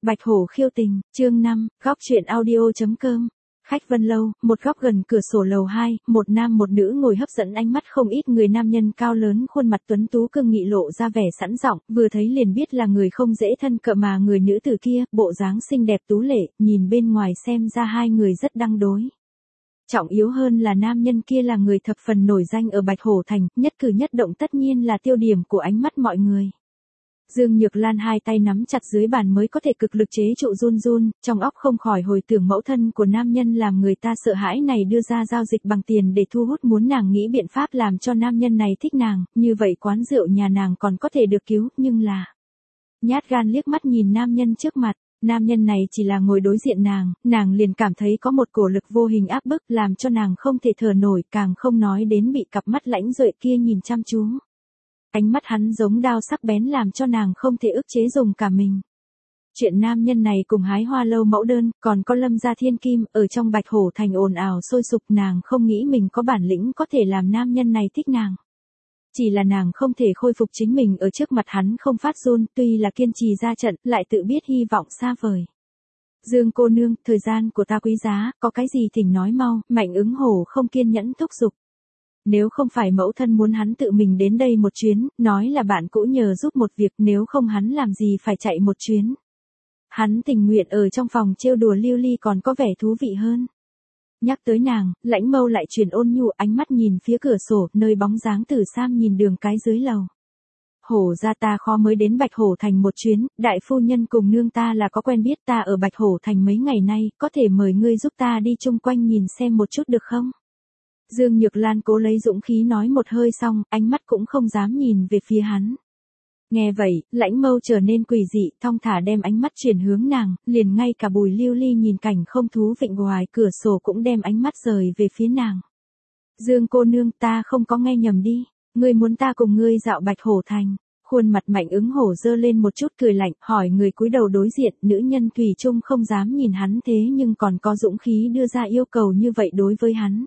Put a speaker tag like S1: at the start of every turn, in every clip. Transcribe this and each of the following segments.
S1: Bạch Hổ khiêu tình, chương 5, góc truyện audio.com. Khách Vân Lâu, một góc gần cửa sổ lầu 2, một nam một nữ ngồi hấp dẫn ánh mắt không ít người. Nam nhân cao lớn, khuôn mặt tuấn tú cương nghị lộ ra vẻ sẵn giọng, vừa thấy liền biết là người không dễ thân cận, mà người nữ tử kia, bộ dáng xinh đẹp tú lệ, nhìn bên ngoài xem ra hai người rất đăng đối. Trọng yếu hơn là nam nhân kia là người thập phần nổi danh ở Bạch Hổ Thành, nhất cử nhất động tất nhiên là tiêu điểm của ánh mắt mọi người. Dương Nhược Lan hai tay nắm chặt dưới bàn mới có thể cực lực chế trụ run run, trong óc không khỏi hồi tưởng mẫu thân của nam nhân làm người ta sợ hãi này đưa ra giao dịch bằng tiền để thu hút, muốn nàng nghĩ biện pháp làm cho nam nhân này thích nàng, như vậy quán rượu nhà nàng còn có thể được cứu, nhưng là... Nhát gan liếc mắt nhìn nam nhân trước mặt, nam nhân này chỉ là ngồi đối diện nàng liền cảm thấy có một cổ lực vô hình áp bức làm cho nàng không thể thở nổi, càng không nói đến bị cặp mắt lãnh duệ kia nhìn chăm chú. Ánh mắt hắn giống đao sắc bén làm cho nàng không thể ức chế dùng cả mình. Chuyện nam nhân này cùng Hái Hoa Lâu mẫu đơn, còn có Lâm gia thiên kim, ở trong Bạch Hổ Thành ồn ào sôi sục, nàng không nghĩ mình có bản lĩnh có thể làm nam nhân này thích nàng. Chỉ là nàng không thể khôi phục chính mình ở trước mặt hắn không phát run, tuy là kiên trì ra trận, lại tự biết hy vọng xa vời. Dương cô nương, thời gian của ta quý giá, có cái gì thỉnh nói mau. Mạnh Ứng Hổ không kiên nhẫn thúc giục. Nếu không phải mẫu thân muốn hắn tự mình đến đây một chuyến, nói là bạn cũ nhờ giúp một việc, nếu không hắn làm gì phải chạy một chuyến. Hắn tình nguyện ở trong phòng trêu đùa Lưu Ly còn có vẻ thú vị hơn. Nhắc tới nàng, Lãnh Mâu lại truyền ôn nhu ánh mắt nhìn phía cửa sổ, nơi bóng dáng Tử Sam nhìn đường cái dưới lầu. Hổ gia ta khó mới đến Bạch Hổ Thành một chuyến, đại phu nhân cùng nương ta là có quen biết, ta ở Bạch Hổ Thành mấy ngày nay, có thể mời ngươi giúp ta đi chung quanh nhìn xem một chút được không? Dương Nhược Lan cố lấy dũng khí nói một hơi xong, ánh mắt cũng không dám nhìn về phía hắn. Nghe vậy, Lãnh Mâu trở nên quỷ dị, thong thả đem ánh mắt chuyển hướng nàng, liền ngay cả Bùi Lưu Ly nhìn cảnh không thú vịnh ngoài cửa sổ cũng đem ánh mắt rời về phía nàng. Dương cô nương, ta không có nghe nhầm đi, ngươi muốn ta cùng ngươi dạo Bạch Hổ Thành. Khuôn mặt Mạnh Ứng Hổ dơ lên một chút cười lạnh, hỏi người cúi đầu đối diện, nữ nhân thủy chung không dám nhìn hắn thế nhưng còn có dũng khí đưa ra yêu cầu như vậy đối với hắn.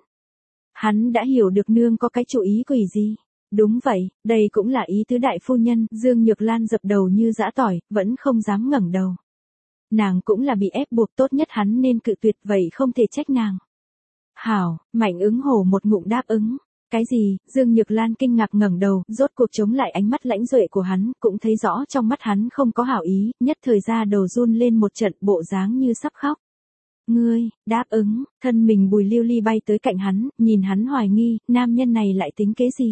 S1: Hắn đã hiểu được nương có cái chủ ý quỷ gì. Đúng vậy, đây cũng là ý tứ đại phu nhân. Dương Nhược Lan dập đầu như giã tỏi, vẫn không dám ngẩng đầu. Nàng cũng là bị ép buộc, tốt nhất hắn nên cự tuyệt, vậy không thể trách nàng. Hảo, Mạnh Ứng Hổ một ngụm đáp ứng. Cái gì? Dương Nhược Lan kinh ngạc ngẩng đầu, rốt cuộc chống lại ánh mắt lãnh duệ của hắn, cũng thấy rõ trong mắt hắn không có hảo ý, nhất thời ra đầu run lên một trận, bộ dáng như sắp khóc. Ngươi, đáp ứng. Thân mình Bùi Lưu Ly bay tới cạnh hắn, nhìn hắn hoài nghi, nam nhân này lại tính kế gì?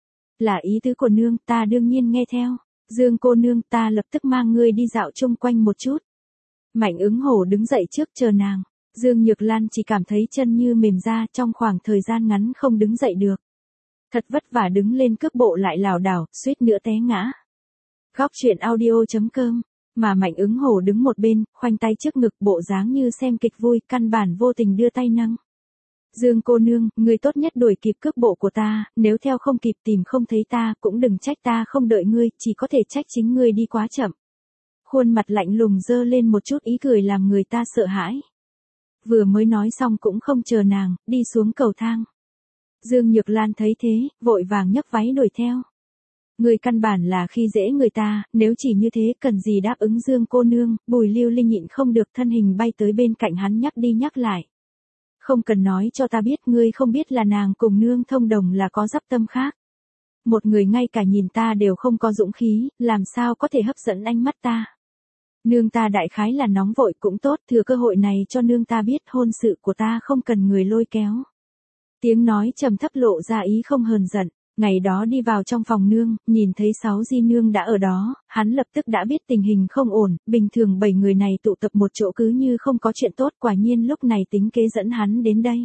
S1: Là ý tứ của nương, ta đương nhiên nghe theo. Dương cô nương, ta lập tức mang ngươi đi dạo chung quanh một chút. Mạnh Ứng Hổ đứng dậy trước chờ nàng. Dương Nhược Lan chỉ cảm thấy chân như mềm ra, trong khoảng thời gian ngắn không đứng dậy được. Thật vất vả đứng lên cước bộ lại lảo đảo, suýt nữa té ngã. Góc truyện audio.com. Mà Mạnh Ứng Hổ đứng một bên, khoanh tay trước ngực, bộ dáng như xem kịch vui, căn bản vô tình đưa tay nâng. Dương cô nương, người tốt nhất đuổi kịp cước bộ của ta, nếu theo không kịp tìm không thấy ta, cũng đừng trách ta không đợi ngươi, chỉ có thể trách chính ngươi đi quá chậm. Khuôn mặt lạnh lùng dơ lên một chút ý cười làm người ta sợ hãi. Vừa mới nói xong cũng không chờ nàng, đi xuống cầu thang. Dương Nhược Lan thấy thế, vội vàng nhấc váy đuổi theo. Người căn bản là khi dễ người ta, nếu chỉ như thế cần gì đáp ứng Dương cô nương. Bùi Lưu Ly nhịn không được thân hình bay tới bên cạnh hắn nhắc đi nhắc lại. Không cần nói cho ta biết, ngươi không biết là nàng cùng nương thông đồng là có dắp tâm khác. Một người ngay cả nhìn ta đều không có dũng khí, làm sao có thể hấp dẫn ánh mắt ta. Nương ta đại khái là nóng vội cũng tốt, thừa cơ hội này cho nương ta biết hôn sự của ta không cần người lôi kéo. Tiếng nói trầm thấp lộ ra ý không hờn giận. Ngày đó đi vào trong phòng nương, nhìn thấy 6 di nương đã ở đó, hắn lập tức đã biết tình hình không ổn, bình thường 7 người này tụ tập một chỗ cứ như không có chuyện tốt, quả nhiên lúc này tính kế dẫn hắn đến đây.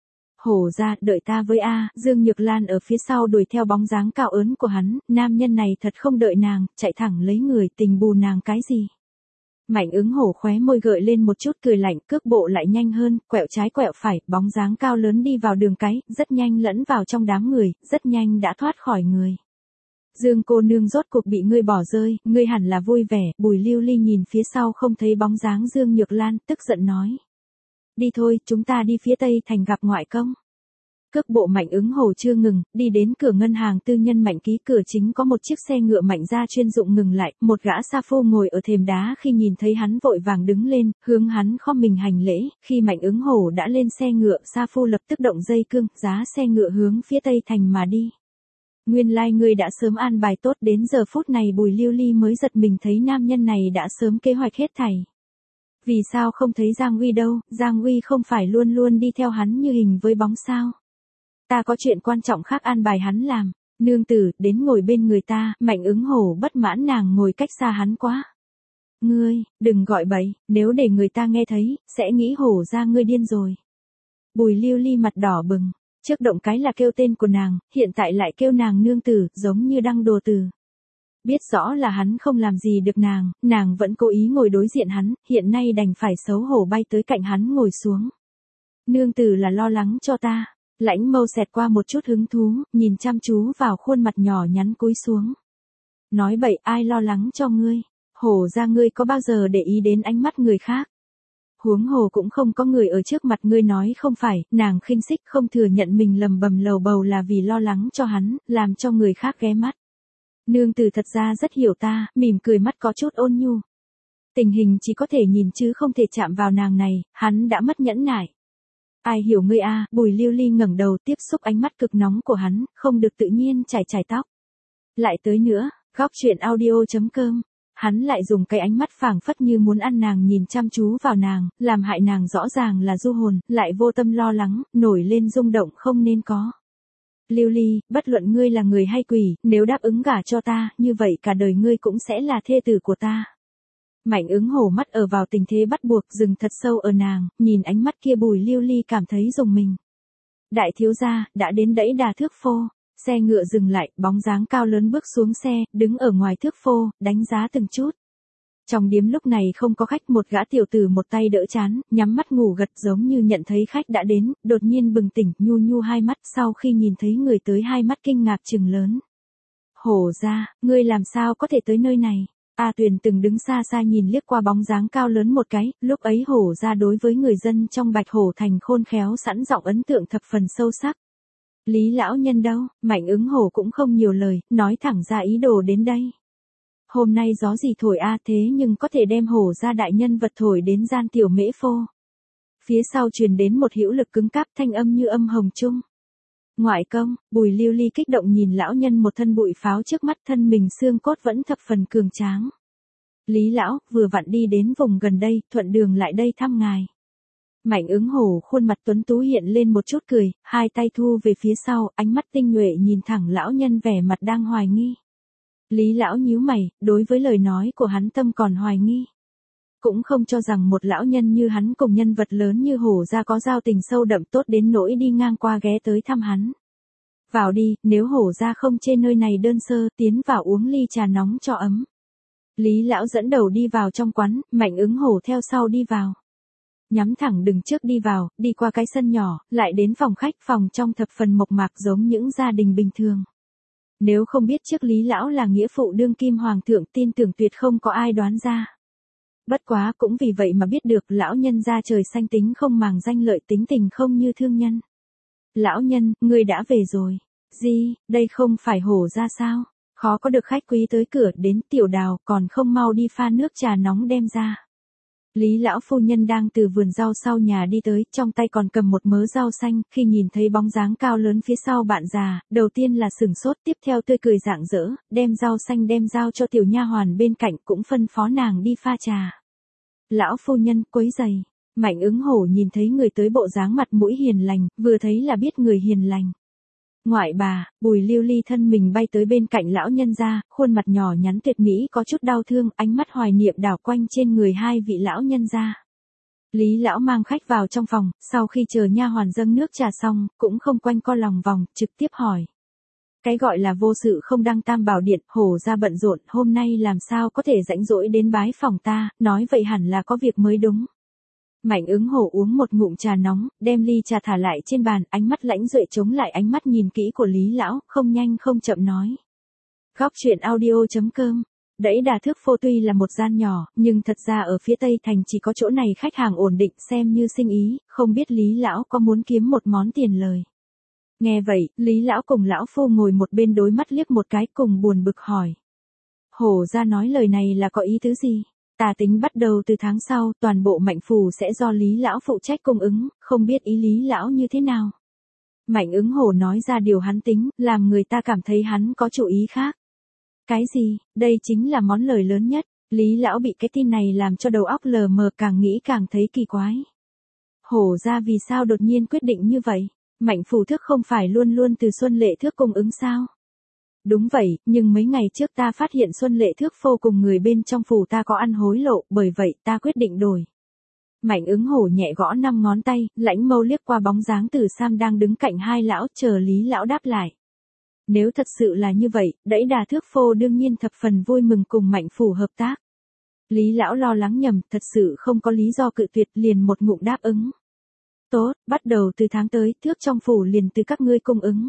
S1: Hổ ra, đợi ta với A. Dương Nhược Lan ở phía sau đuổi theo bóng dáng cao ớn của hắn, nam nhân này thật không đợi nàng, chạy thẳng lấy người, tình bù nàng cái gì. Mạnh Ứng Hổ khóe môi gợi lên một chút cười lạnh, cước bộ lại nhanh hơn, quẹo trái quẹo phải, bóng dáng cao lớn đi vào đường cái, rất nhanh lẫn vào trong đám người, rất nhanh đã thoát khỏi người. Dương cô nương rốt cuộc bị ngươi bỏ rơi, ngươi hẳn là vui vẻ. Bùi Lưu Ly nhìn phía sau không thấy bóng dáng Dương Nhược Lan, tức giận nói. Đi thôi, chúng ta đi phía Tây Thành gặp ngoại công. Cước bộ Mạnh Ứng Hổ chưa ngừng, đi đến cửa ngân hàng tư nhân Mạnh Ký, cửa chính có một chiếc xe ngựa Mạnh gia chuyên dụng ngừng lại, một gã sa phu ngồi ở thềm đá, khi nhìn thấy hắn vội vàng đứng lên, hướng hắn khom mình hành lễ. Khi Mạnh Ứng Hổ đã lên xe ngựa, sa phu lập tức động dây cương, giá xe ngựa hướng phía Tây Thành mà đi. Nguyên lai ngươi đã sớm an bài tốt, đến giờ phút này Bùi Lưu Ly mới giật mình thấy nam nhân này đã sớm kế hoạch hết thảy. Vì sao không thấy Giang Uy đâu, Giang Uy không phải luôn luôn đi theo hắn như hình với bóng sao? Ta có chuyện quan trọng khác an bài hắn làm. Nương tử, đến ngồi bên người ta. Mạnh Ứng Hổ bất mãn, nàng ngồi cách xa hắn quá. Ngươi, đừng gọi bậy, nếu để người ta nghe thấy, sẽ nghĩ Hổ ra ngươi điên rồi. Bùi Lưu Ly mặt đỏ bừng, trước động cái là kêu tên của nàng, hiện tại lại kêu nàng nương tử, giống như đang đùa từ. Biết rõ là hắn không làm gì được nàng vẫn cố ý ngồi đối diện hắn, hiện nay đành phải xấu hổ bay tới cạnh hắn ngồi xuống. Nương tử là lo lắng cho ta. Lãnh Mâu xẹt qua một chút hứng thú, nhìn chăm chú vào khuôn mặt nhỏ nhắn cúi xuống. Nói bậy, ai lo lắng cho ngươi? Hổ ra ngươi có bao giờ để ý đến ánh mắt người khác? Huống hồ cũng không có người ở trước mặt ngươi nói không phải. Nàng khinh xích không thừa nhận mình lầm bầm lầu bầu là vì lo lắng cho hắn, làm cho người khác ghé mắt. Nương tử thật ra rất hiểu ta, mỉm cười mắt có chút ôn nhu. Tình hình chỉ có thể nhìn chứ không thể chạm vào nàng này, hắn đã mất nhẫn nại. Ai hiểu ngươi a? Bùi Lưu Ly ngẩng đầu tiếp xúc ánh mắt cực nóng của hắn, không được tự nhiên chải tóc. Lại tới nữa, góc chuyện audio.com. Hắn lại dùng cái ánh mắt phảng phất như muốn ăn nàng nhìn chăm chú vào nàng, làm hại nàng rõ ràng là du hồn, lại vô tâm lo lắng, nổi lên rung động không nên có. Lưu Ly, bất luận ngươi là người hay quỷ, nếu đáp ứng gả cho ta, như vậy cả đời ngươi cũng sẽ là thê tử của ta. Mạnh Ứng Hổ mắt ở vào tình thế bắt buộc, dừng thật sâu ở nàng, nhìn ánh mắt kia Bùi Lưu Ly cảm thấy rùng mình. Đại thiếu gia, đã đến đẫy đà thước phô. Xe ngựa dừng lại, bóng dáng cao lớn bước xuống xe, đứng ở ngoài thước phô, đánh giá từng chút. Trong điếm lúc này không có khách, một gã tiểu tử một tay đỡ chán, nhắm mắt ngủ gật giống như nhận thấy khách đã đến, đột nhiên bừng tỉnh, nhu nhu hai mắt, sau khi nhìn thấy người tới hai mắt kinh ngạc trừng lớn. Hổ ra, ngươi làm sao có thể tới nơi này? A Tuyền từng đứng xa xa nhìn liếc qua bóng dáng cao lớn một cái, lúc ấy Hổ ra đối với người dân trong Bạch Hổ thành khôn khéo sẵn giọng ấn tượng thập phần sâu sắc. Lý lão nhân đâu? Mạnh Ứng Hổ cũng không nhiều lời, nói thẳng ra ý đồ đến đây. Hôm nay gió gì thổi a, thế nhưng có thể đem Hổ ra đại nhân vật thổi đến gian tiểu mễ phô. Phía sau truyền đến một hữu lực cứng cáp thanh âm như âm hồng trung. Ngoại công, Bùi Lưu Ly kích động nhìn lão nhân một thân bụi pháo trước mắt, thân mình xương cốt vẫn thập phần cường tráng. Lý lão, vừa vặn đi đến vùng gần đây, thuận đường lại đây thăm ngài. Mạnh Ứng Hổ khuôn mặt tuấn tú hiện lên một chút cười, hai tay thu về phía sau, ánh mắt tinh nhuệ nhìn thẳng lão nhân vẻ mặt đang hoài nghi. Lý lão nhíu mày, đối với lời nói của hắn tâm còn hoài nghi. Cũng không cho rằng một lão nhân như hắn cùng nhân vật lớn như Hổ ra có giao tình sâu đậm tốt đến nỗi đi ngang qua ghé tới thăm hắn. Vào đi, nếu Hổ ra không chê nơi này đơn sơ, tiến vào uống ly trà nóng cho ấm. Lý lão dẫn đầu đi vào trong quán, Mạnh Ứng Hổ theo sau đi vào. Nhắm thẳng đường trước đi vào, đi qua cái sân nhỏ, lại đến phòng khách, phòng trong thập phần mộc mạc giống những gia đình bình thường. Nếu không biết trước Lý lão là nghĩa phụ đương kim hoàng thượng, tin tưởng tuyệt không có ai đoán ra. Bất quá cũng vì vậy mà biết được lão nhân ra trời xanh tính không màng danh lợi, tính tình không như thương nhân. Lão nhân, ngươi đã về rồi. Gì, đây không phải Hổ ra sao? Khó có được khách quý tới cửa, đến Tiểu Đào, còn không mau đi pha nước trà nóng đem ra. Lý lão phu nhân đang từ vườn rau sau nhà đi tới, trong tay còn cầm một mớ rau xanh, khi nhìn thấy bóng dáng cao lớn phía sau bạn già, đầu tiên là sửng sốt, tiếp theo tươi cười rạng rỡ, đem rau xanh đem giao cho tiểu nha hoàn bên cạnh, cũng phân phó nàng đi pha trà. Lão phu nhân, quấy giày. Mạnh Ứng Hổ nhìn thấy người tới bộ dáng mặt mũi hiền lành, vừa thấy là biết người hiền lành. Ngoại bà, Bùi Lưu Ly thân mình bay tới bên cạnh lão nhân ra, khuôn mặt nhỏ nhắn tuyệt mỹ có chút đau thương, ánh mắt hoài niệm đảo quanh trên người hai vị lão nhân ra. Lý lão mang khách vào trong phòng, sau khi chờ nha hoàn dâng nước trà xong, cũng không quanh co lòng vòng, trực tiếp hỏi. Cái gọi là vô sự không đăng tam bảo điện, Hổ ra bận rộn, hôm nay làm sao có thể rãnh rỗi đến bái phòng ta, nói vậy hẳn là có việc mới đúng. Mạnh Ứng Hổ uống một ngụm trà nóng, đem ly trà thả lại trên bàn, ánh mắt lãnh duệ chống lại ánh mắt nhìn kỹ của Lý lão, không nhanh không chậm nói. Góc chuyện audio.com. Đẫy đà thước phô tuy là một gian nhỏ, nhưng thật ra ở phía Tây Thành chỉ có chỗ này khách hàng ổn định, xem như sinh ý, không biết Lý lão có muốn kiếm một món tiền lời. Nghe vậy, Lý lão cùng lão phu ngồi một bên đối mắt liếc một cái cùng buồn bực hỏi. Hổ ra nói lời này là có ý tứ gì? Ta tính bắt đầu từ tháng sau, toàn bộ Mạnh Phủ sẽ do Lý lão phụ trách cung ứng, không biết ý Lý lão như thế nào. Mạnh Ứng Hổ nói ra điều hắn tính, làm người ta cảm thấy hắn có chủ ý khác. Cái gì, đây chính là món lời lớn nhất. Lý lão bị cái tin này làm cho đầu óc lờ mờ, càng nghĩ càng thấy kỳ quái. Hổ ra vì sao đột nhiên quyết định như vậy? Mạnh Phủ Thước không phải luôn luôn từ Xuân Lệ Thước cung ứng sao? Đúng vậy, nhưng mấy ngày trước ta phát hiện Xuân Lệ Thước phô cùng người bên trong phủ ta có ăn hối lộ, bởi vậy ta quyết định đổi. Mạnh Ứng Hổ nhẹ gõ 5 ngón tay, lãnh mâu liếc qua bóng dáng Từ Sam đang đứng cạnh hai lão, chờ Lý lão đáp lại. Nếu thật sự là như vậy, Đẫy Đà Thước phô đương nhiên thập phần vui mừng cùng Mạnh Phủ hợp tác. Lý lão lo lắng nhầm, thật sự không có lý do cự tuyệt, liền một ngụm đáp ứng. Tốt, bắt đầu từ tháng tới, thước trong phủ liền từ các ngươi cung ứng.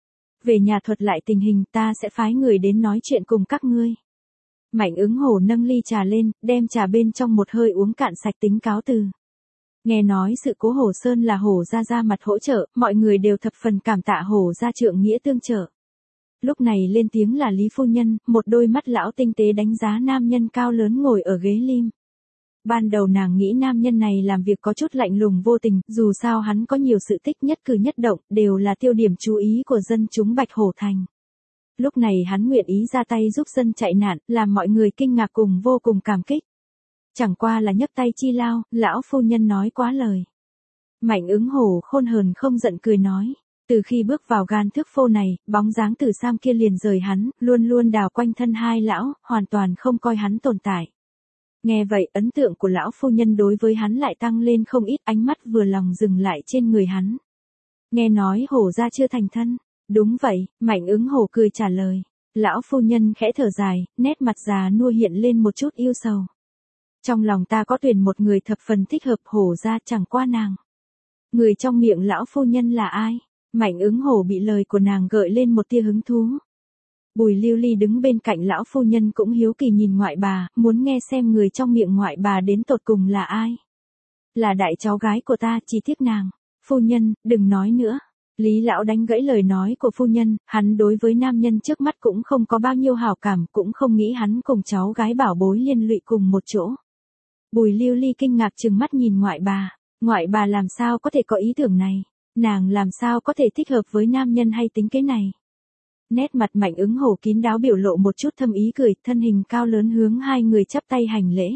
S1: Về nhà thuật lại tình hình, ta sẽ phái người đến nói chuyện cùng các ngươi. Mạnh Ứng Hổ nâng ly trà lên, đem trà bên trong một hơi uống cạn sạch tính cáo từ. Nghe nói sự cố Hổ Sơn là Hổ ra ra mặt hỗ trợ, mọi người đều thập phần cảm tạ Hổ ra trượng nghĩa tương trợ. Lúc này lên tiếng là Lý phu nhân, một đôi mắt lão tinh tế đánh giá nam nhân cao lớn ngồi ở ghế lim. Ban đầu nàng nghĩ nam nhân này làm việc có chút lạnh lùng vô tình, dù sao hắn có nhiều sự tích nhất cử nhất động, đều là tiêu điểm chú ý của dân chúng Bạch Hổ Thành. Lúc này hắn nguyện ý ra tay giúp dân chạy nạn, làm mọi người kinh ngạc cùng vô cùng cảm kích. Chẳng qua là nhấc tay chi lao, lão phu nhân nói quá lời. Mạnh Ứng Hổ khôn hờn không giận cười nói. Từ khi bước vào gan thước phô này, bóng dáng Từ Sam kia liền rời hắn, luôn luôn đào quanh thân hai lão, hoàn toàn không coi hắn tồn tại. Nghe vậy, ấn tượng của lão phu nhân đối với hắn lại tăng lên không ít, ánh mắt vừa lòng dừng lại trên người hắn. Nghe nói Hổ ra chưa thành thân. Đúng vậy, Mạnh Ứng Hổ cười trả lời. Lão phu nhân khẽ thở dài, nét mặt già nua hiện lên một chút yêu sầu. Trong lòng ta có tuyển một người thập phần thích hợp, Hổ ra chẳng qua nàng. Người trong miệng lão phu nhân là ai? Mạnh Ứng Hổ bị lời của nàng gợi lên một tia hứng thú. Bùi Lưu Ly đứng bên cạnh lão phu nhân cũng hiếu kỳ nhìn ngoại bà, muốn nghe xem người trong miệng ngoại bà đến tột cùng là ai. Là đại cháu gái của ta, chỉ tiếc nàng. Phu nhân, đừng nói nữa. Lý lão đánh gãy lời nói của phu nhân, hắn đối với nam nhân trước mắt cũng không có bao nhiêu hảo cảm, cũng không nghĩ hắn cùng cháu gái bảo bối liên lụy cùng một chỗ. Bùi Lưu Ly kinh ngạc trừng mắt nhìn ngoại bà làm sao có thể có ý tưởng này, nàng làm sao có thể thích hợp với nam nhân hay tính kế này. Nét mặt Mạnh Ứng Hổ kín đáo biểu lộ một chút thâm ý cười, thân hình cao lớn hướng hai người chắp tay hành lễ.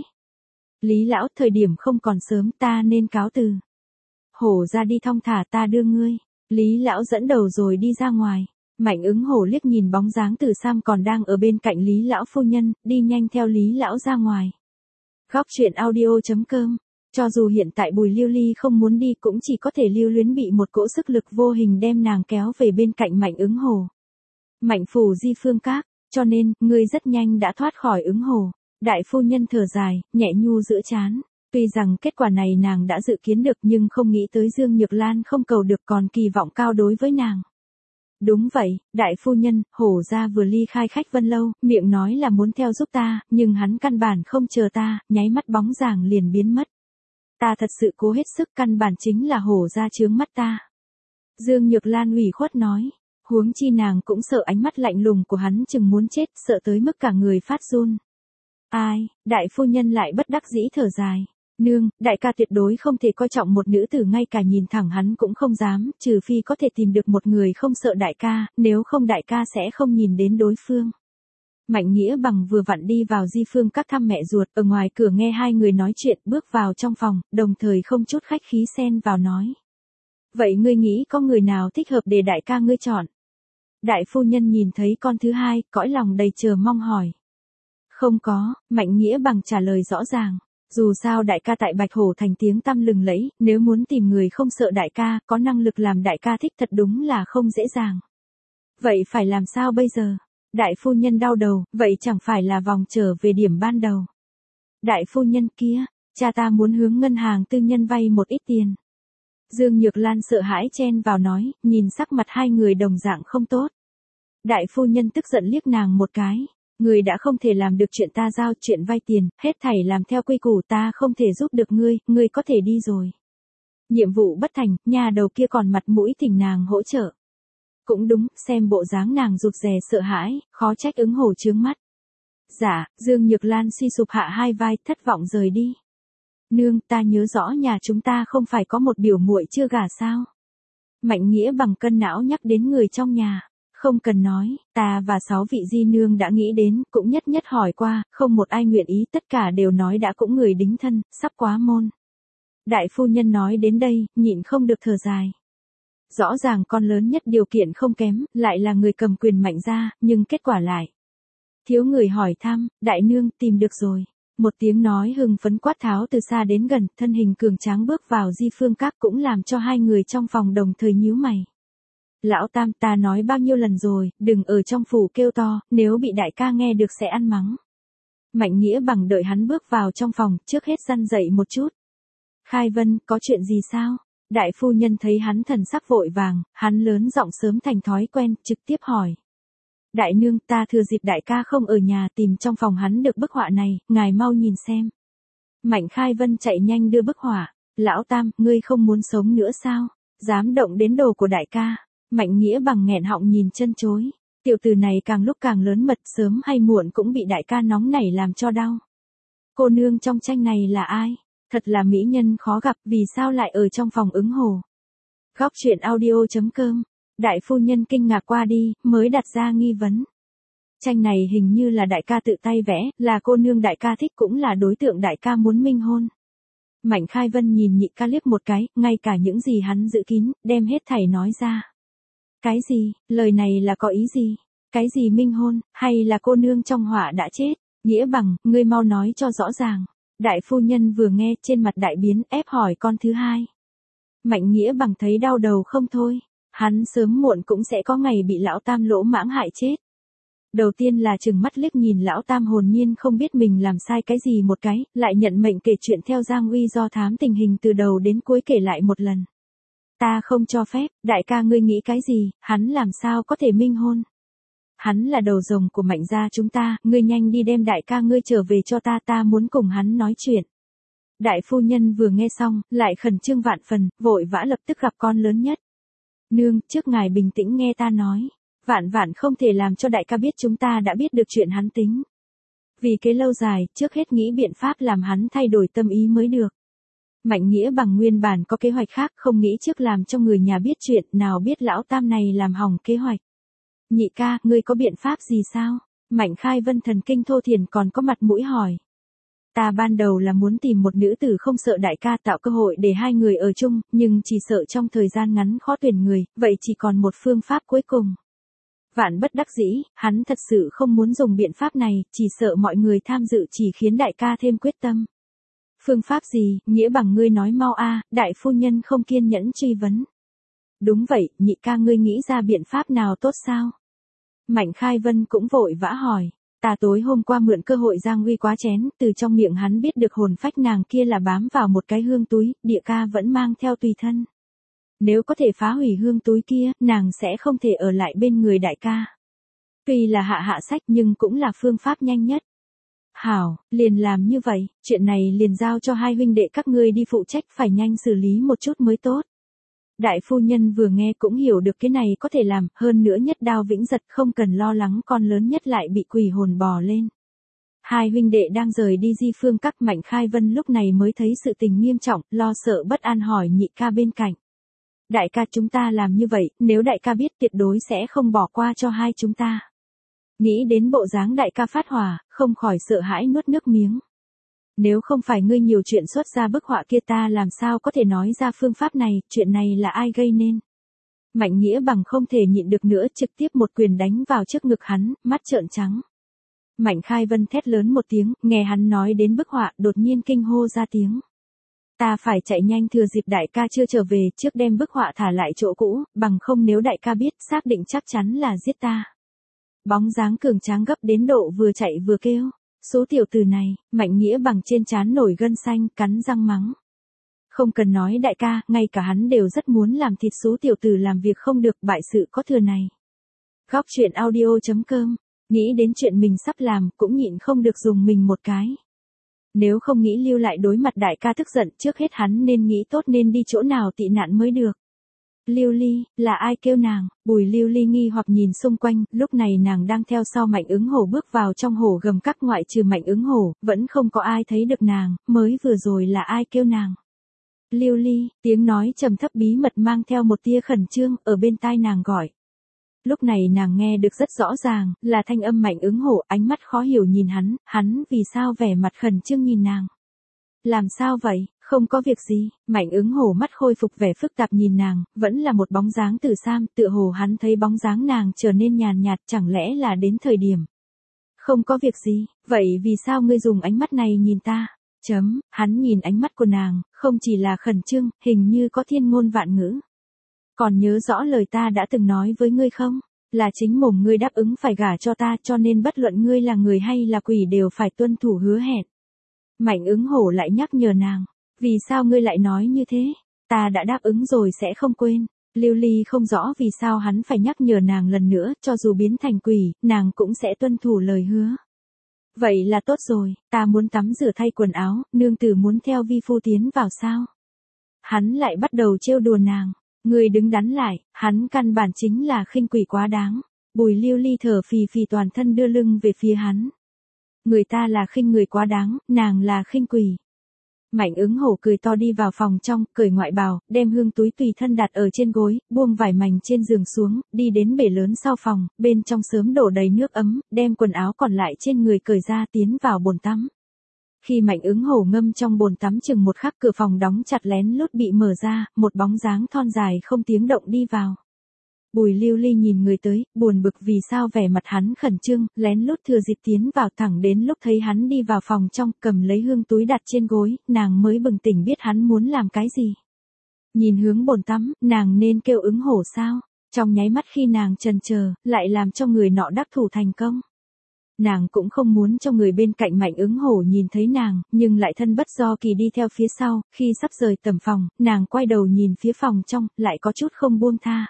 S1: Lý lão, thời điểm không còn sớm, ta nên cáo từ. Hổ ra đi thong thả, ta đưa ngươi. Lý lão dẫn đầu rồi đi ra ngoài. Mạnh Ứng Hổ liếc nhìn bóng dáng Từ Sam còn đang ở bên cạnh Lý lão phu nhân, đi nhanh theo Lý lão ra ngoài. Góc truyện audio.com. Cho dù hiện tại Bùi Lưu Ly không muốn đi cũng chỉ có thể lưu luyến bị một cỗ sức lực vô hình đem nàng kéo về bên cạnh Mạnh Ứng Hổ. Mạnh phủ Di Phương Các, cho nên, ngươi rất nhanh đã thoát khỏi Ứng Hổ. Đại phu nhân thở dài, nhẹ nhu giữa trán. Tuy rằng kết quả này nàng đã dự kiến được nhưng không nghĩ tới Dương Nhược Lan không cầu được, còn kỳ vọng cao đối với nàng. Đúng vậy, đại phu nhân, Hổ ra vừa ly khai Khách Vân Lâu, miệng nói là muốn theo giúp ta, nhưng hắn căn bản không chờ ta, nháy mắt bóng dáng liền biến mất. Ta thật sự cố hết sức, căn bản chính là Hổ ra chướng mắt ta. Dương Nhược Lan ủy khuất nói. Huống chi nàng cũng sợ ánh mắt lạnh lùng của hắn chừng muốn chết, sợ tới mức cả người phát run. Ai, đại phu nhân lại bất đắc dĩ thở dài. Nương, đại ca tuyệt đối không thể coi trọng một nữ tử, ngay cả nhìn thẳng hắn cũng không dám, trừ phi có thể tìm được một người không sợ đại ca, nếu không đại ca sẽ không nhìn đến đối phương. Mạnh Nghĩa Bằng vừa vặn đi vào Di Phương Các thăm mẹ ruột, ở ngoài cửa nghe hai người nói chuyện, bước vào trong phòng, đồng thời không chút khách khí xen vào nói. Vậy ngươi nghĩ có người nào thích hợp để đại ca ngươi chọn? Đại phu nhân nhìn thấy con thứ hai, cõi lòng đầy chờ mong hỏi. Không có, Mạnh Nghĩa Bằng trả lời rõ ràng. Dù sao đại ca tại Bạch Hổ Thành tiếng tăm lừng lẫy, nếu muốn tìm người không sợ đại ca, có năng lực làm đại ca thích thật đúng là không dễ dàng. Vậy phải làm sao bây giờ? Đại phu nhân đau đầu, vậy chẳng phải là vòng trở về điểm ban đầu. Đại phu nhân kia, cha ta muốn hướng ngân hàng tư nhân vay một ít tiền. Dương Nhược Lan sợ hãi chen vào nói, nhìn sắc mặt hai người đồng dạng không tốt. Đại phu nhân tức giận liếc nàng một cái. Ngươi đã không thể làm được chuyện ta giao, chuyện vay tiền, hết thảy làm theo quy củ, ta không thể giúp được ngươi có thể đi rồi. Nhiệm vụ bất thành, nhà đầu kia còn mặt mũi thỉnh nàng hỗ trợ. Cũng đúng, xem bộ dáng nàng rụt rè sợ hãi, khó trách ứng hổ trướng mắt. Dạ, Dương Nhược Lan suy sụp hạ hai vai, thất vọng rời đi. Nương, ta nhớ rõ nhà chúng ta không phải có một biểu muội chưa gả sao? Mạnh Nghĩa bằng cân não nhắc đến người trong nhà. Không cần nói, ta và 6 vị di nương đã nghĩ đến, cũng nhất nhất hỏi qua, không một ai nguyện ý, tất cả đều nói đã cũng người đính thân, sắp quá môn. Đại phu nhân nói đến đây, nhịn không được thở dài. Rõ ràng con lớn nhất điều kiện không kém, lại là người cầm quyền Mạnh gia, nhưng kết quả lại. Thiếu người hỏi thăm, đại nương tìm được rồi. Một tiếng nói hưng phấn quát tháo từ xa đến gần, thân hình cường tráng bước vào Di Phương Các cũng làm cho hai người trong phòng đồng thời nhíu mày. Lão Tam, ta nói bao nhiêu lần rồi, đừng ở trong phủ kêu to, nếu bị đại ca nghe được sẽ ăn mắng. Mạnh Nghĩa bằng đợi hắn bước vào trong phòng, trước hết răn dậy một chút. Khai Vân, có chuyện gì sao? Đại phu nhân thấy hắn thần sắc vội vàng, hắn lớn giọng sớm thành thói quen, trực tiếp hỏi. Đại nương, ta thừa dịp đại ca không ở nhà tìm trong phòng hắn được bức họa này, ngài mau nhìn xem. Mạnh Khai Vân chạy nhanh đưa bức họa. Lão Tam, ngươi không muốn sống nữa sao? Dám động đến đồ của đại ca. Mạnh Nghĩa bằng nghẹn họng nhìn chân chối. Tiểu tử này càng lúc càng lớn mật, sớm hay muộn cũng bị đại ca nóng nảy làm cho đau. Cô nương trong tranh này là ai? Thật là mỹ nhân khó gặp, vì sao lại ở trong phòng ứng hồ? Góc truyện audio.com. Đại phu nhân kinh ngạc qua đi, mới đặt ra nghi vấn. Tranh này hình như là đại ca tự tay vẽ, là cô nương đại ca thích cũng là đối tượng đại ca muốn minh hôn. Mạnh Khai Vân nhìn nhị ca liếc một cái, ngay cả những gì hắn giữ kín, đem hết thảy nói ra. Cái gì, lời này là có ý gì? Cái gì minh hôn, hay là cô nương trong họa đã chết? Nghĩa bằng, ngươi mau nói cho rõ ràng. Đại phu nhân vừa nghe trên mặt đại biến ép hỏi con thứ hai. Mạnh Nghĩa bằng thấy đau đầu không thôi. Hắn sớm muộn cũng sẽ có ngày bị lão Tam lỗ mãng hại chết. Đầu tiên là trừng mắt liếc nhìn lão Tam hồn nhiên không biết mình làm sai cái gì một cái, lại nhận mệnh kể chuyện theo Giang Uy do thám tình hình từ đầu đến cuối kể lại một lần. Ta không cho phép, đại ca ngươi nghĩ cái gì, hắn làm sao có thể minh hôn. Hắn là đầu rồng của Mạnh gia chúng ta, ngươi nhanh đi đem đại ca ngươi trở về cho ta, ta muốn cùng hắn nói chuyện. Đại phu nhân vừa nghe xong, lại khẩn trương vạn phần, vội vã lập tức gặp con lớn nhất. Nương, trước ngài bình tĩnh nghe ta nói. Vạn vạn không thể làm cho đại ca biết chúng ta đã biết được chuyện hắn tính. Vì cái lâu dài, trước hết nghĩ biện pháp làm hắn thay đổi tâm ý mới được. Mạnh Nghĩa bằng nguyên bản có kế hoạch khác, không nghĩ trước làm cho người nhà biết chuyện, nào biết lão Tam này làm hỏng kế hoạch. Nhị ca, ngươi có biện pháp gì sao? Mạnh Khai Vân thần kinh thô thiển còn có mặt mũi hỏi. Ta ban đầu là muốn tìm một nữ tử không sợ đại ca tạo cơ hội để hai người ở chung, nhưng chỉ sợ trong thời gian ngắn khó tuyển người, vậy chỉ còn một phương pháp cuối cùng. Vạn bất đắc dĩ, hắn thật sự không muốn dùng biện pháp này, chỉ sợ mọi người tham dự chỉ khiến đại ca thêm quyết tâm. Phương pháp gì, Nghĩa bằng ngươi nói mau a. Đại phu nhân không kiên nhẫn truy vấn. Đúng vậy, nhị ca ngươi nghĩ ra biện pháp nào tốt sao? Mạnh Khai Vân cũng vội vã hỏi. Ta tối hôm qua mượn cơ hội Giang Uy quá chén, từ trong miệng hắn biết được hồn phách nàng kia là bám vào một cái hương túi, địa ca vẫn mang theo tùy thân. Nếu có thể phá hủy hương túi kia, nàng sẽ không thể ở lại bên người đại ca. Tuy là hạ sách nhưng cũng là phương pháp nhanh nhất. Hảo, liền làm như vậy, chuyện này liền giao cho hai huynh đệ các ngươi đi phụ trách, phải nhanh xử lý một chút mới tốt. Đại phu nhân vừa nghe cũng hiểu được cái này có thể làm, hơn nữa nhất đao vĩnh giật không cần lo lắng con lớn nhất lại bị quỷ hồn bò lên. Hai huynh đệ đang rời đi Di Phương Các, Mạnh Khai Vân lúc này mới thấy sự tình nghiêm trọng, lo sợ bất an hỏi nhị ca bên cạnh. Đại ca chúng ta làm như vậy, nếu đại ca biết tuyệt đối sẽ không bỏ qua cho hai chúng ta. Nghĩ đến bộ dáng đại ca phát hỏa, không khỏi sợ hãi nuốt nước miếng. Nếu không phải ngươi nhiều chuyện xuất ra bức họa kia ta làm sao có thể nói ra phương pháp này, chuyện này là ai gây nên. Mạnh Nghĩa bằng không thể nhịn được nữa, trực tiếp một quyền đánh vào trước ngực hắn, mắt trợn trắng. Mạnh Khai Vân thét lớn một tiếng, nghe hắn nói đến bức họa, đột nhiên kinh hô ra tiếng. Ta phải chạy nhanh thừa dịp đại ca chưa trở về, trước đem bức họa thả lại chỗ cũ, bằng không nếu đại ca biết, xác định chắc chắn là giết ta. Bóng dáng cường tráng gấp đến độ vừa chạy vừa kêu. Số tiểu tử này, Mạnh Nghĩa bằng trên trán nổi gân xanh, cắn răng mắng. Không cần nói đại ca, ngay cả hắn đều rất muốn làm thịt số tiểu tử làm việc không được, bại sự có thừa này. Góc truyện audio.com, nghĩ đến chuyện mình sắp làm, cũng nhịn không được dùng mình một cái. Nếu không nghĩ lưu lại đối mặt đại ca tức giận, trước hết hắn nên nghĩ tốt nên đi chỗ nào tị nạn mới được. Lưu Ly, là ai kêu nàng? Bùi Lưu Ly nghi hoặc nhìn xung quanh, lúc này nàng đang theo sau Mạnh Ứng Hổ bước vào trong hồ gầm các, ngoại trừ Mạnh Ứng Hổ, vẫn không có ai thấy được nàng, mới vừa rồi là ai kêu nàng? Lưu Ly, tiếng nói trầm thấp bí mật mang theo một tia khẩn trương, ở bên tai nàng gọi. Lúc này nàng nghe được rất rõ ràng, là thanh âm Mạnh Ứng Hổ, ánh mắt khó hiểu nhìn hắn vì sao vẻ mặt khẩn trương nhìn nàng. Làm sao vậy, không có việc gì, Mạnh Ứng Hổ mắt khôi phục vẻ phức tạp nhìn nàng, vẫn là một bóng dáng từ Sam, tựa hồ hắn thấy bóng dáng nàng trở nên nhàn nhạt, chẳng lẽ là đến thời điểm. Không có việc gì, vậy vì sao ngươi dùng ánh mắt này nhìn ta? Hắn nhìn ánh mắt của nàng, không chỉ là khẩn trương, hình như có thiên ngôn vạn ngữ. Còn nhớ rõ lời ta đã từng nói với ngươi không? Là chính mồm ngươi đáp ứng phải gả cho ta, cho nên bất luận ngươi là người hay là quỷ đều phải tuân thủ hứa hẹn. Mạnh Ứng Hổ lại nhắc nhở nàng, vì sao ngươi lại nói như thế? Ta đã đáp ứng rồi sẽ không quên. Lưu Ly không rõ vì sao hắn phải nhắc nhở nàng lần nữa, cho dù biến thành quỷ, nàng cũng sẽ tuân thủ lời hứa. Vậy là tốt rồi, ta muốn tắm rửa thay quần áo, nương tử muốn theo vi phu tiến vào sao? Hắn lại bắt đầu trêu đùa nàng, người đứng đắn lại, hắn căn bản chính là khinh quỷ quá đáng. Bùi Lưu Ly thở phì phì toàn thân đưa lưng về phía hắn. Người ta là khinh người quá đáng, nàng là khinh quỷ. Mạnh Ứng Hổ cười to đi vào phòng trong, cởi ngoại bào, đem hương túi tùy thân đặt ở trên gối, buông vải mành trên giường xuống, đi đến bể lớn sau phòng, bên trong sớm đổ đầy nước ấm, đem quần áo còn lại trên người cởi ra tiến vào bồn tắm. Khi Mạnh Ứng Hổ ngâm trong bồn tắm chừng một khắc, cửa phòng đóng chặt lén lút bị mở ra, một bóng dáng thon dài không tiếng động đi vào. Bùi Lưu Ly nhìn người tới, buồn bực vì sao vẻ mặt hắn khẩn trương, lén lút thừa dịp tiến vào, thẳng đến lúc thấy hắn đi vào phòng trong, cầm lấy hương túi đặt trên gối, nàng mới bừng tỉnh biết hắn muốn làm cái gì. Nhìn hướng bồn tắm, nàng nên kêu Ứng Hổ sao? Trong nháy mắt khi nàng chần chờ, lại làm cho người nọ đắc thủ thành công. Nàng cũng không muốn cho người bên cạnh Mạnh Ứng Hổ nhìn thấy nàng, nhưng lại thân bất do kỳ đi theo phía sau, khi sắp rời tầm phòng, nàng quay đầu nhìn phía phòng trong, lại có chút không buông tha.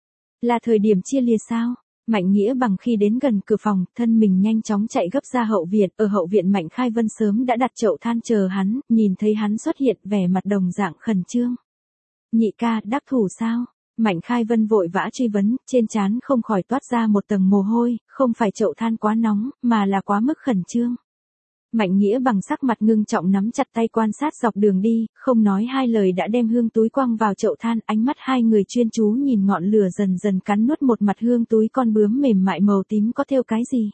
S1: Là thời điểm chia lìa sao? Mạnh Nghĩa Bằng khi đến gần cửa phòng, thân mình nhanh chóng chạy gấp ra hậu viện, ở hậu viện Mạnh Khai Vân sớm đã đặt chậu than chờ hắn, nhìn thấy hắn xuất hiện, vẻ mặt đồng dạng khẩn trương. Nhị ca, đắc thủ sao? Mạnh Khai Vân vội vã truy vấn, trên trán không khỏi toát ra một tầng mồ hôi, không phải chậu than quá nóng, mà là quá mức khẩn trương. Mạnh Nghĩa Bằng sắc mặt ngưng trọng nắm chặt tay quan sát dọc đường đi, không nói hai lời đã đem hương túi quăng vào chậu than, ánh mắt hai người chuyên chú nhìn ngọn lửa dần dần cắn nuốt một mặt hương túi con bướm mềm mại màu tím có thêu cái gì.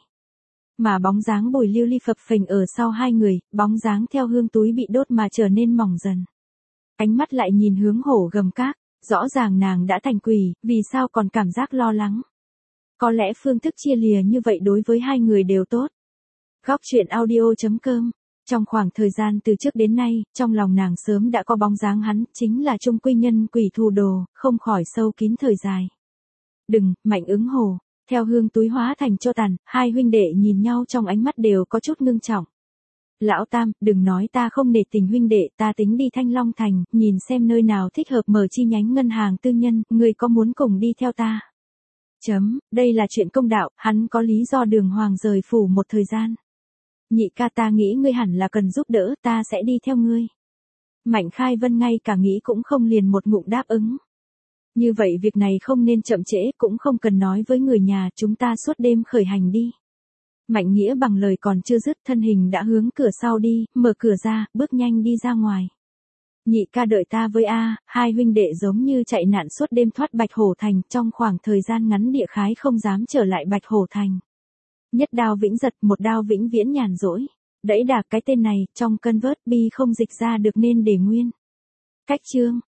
S1: Mà bóng dáng Bùi Lưu Ly phập phình ở sau hai người, bóng dáng theo hương túi bị đốt mà trở nên mỏng dần. Ánh mắt lại nhìn hướng hổ gầm các, rõ ràng nàng đã thành quỷ, vì sao còn cảm giác lo lắng. Có lẽ phương thức chia lìa như vậy đối với hai người đều tốt. Góc truyện audio.com. Trong khoảng thời gian từ trước đến nay, trong lòng nàng sớm đã có bóng dáng hắn, chính là Trung Quy Nhân quỷ thù đồ, không khỏi sâu kín thời dài. Đừng, Mạnh Ứng Hổ. Theo hương túi hóa thành tro tàn, hai huynh đệ nhìn nhau trong ánh mắt đều có chút ngưng trọng. Lão Tam, đừng nói ta không nể tình huynh đệ, ta tính đi Thanh Long Thành, nhìn xem nơi nào thích hợp mở chi nhánh ngân hàng tư nhân, ngươi có muốn cùng đi theo ta? Đây là chuyện công đạo, hắn có lý do đường hoàng rời phủ một thời gian. Nhị ca, ta nghĩ ngươi hẳn là cần giúp đỡ, ta sẽ đi theo ngươi. Mạnh Khai Vân ngay cả nghĩ cũng không liền một ngụm đáp ứng. Như vậy việc này không nên chậm trễ, cũng không cần nói với người nhà, chúng ta suốt đêm khởi hành đi. Mạnh Nghĩa Bằng lời còn chưa dứt, thân hình đã hướng cửa sau đi, mở cửa ra, bước nhanh đi ra ngoài. Nhị ca, đợi ta với a. Hai huynh đệ giống như chạy nạn suốt đêm thoát Bạch Hổ Thành, trong khoảng thời gian ngắn địa khái không dám trở lại Bạch Hổ Thành. Nhất đao vĩnh giật, một đao vĩnh viễn nhàn rỗi. Đẫy đạc cái tên này, trong cân vớt bi không dịch ra được nên để nguyên. Cách chương.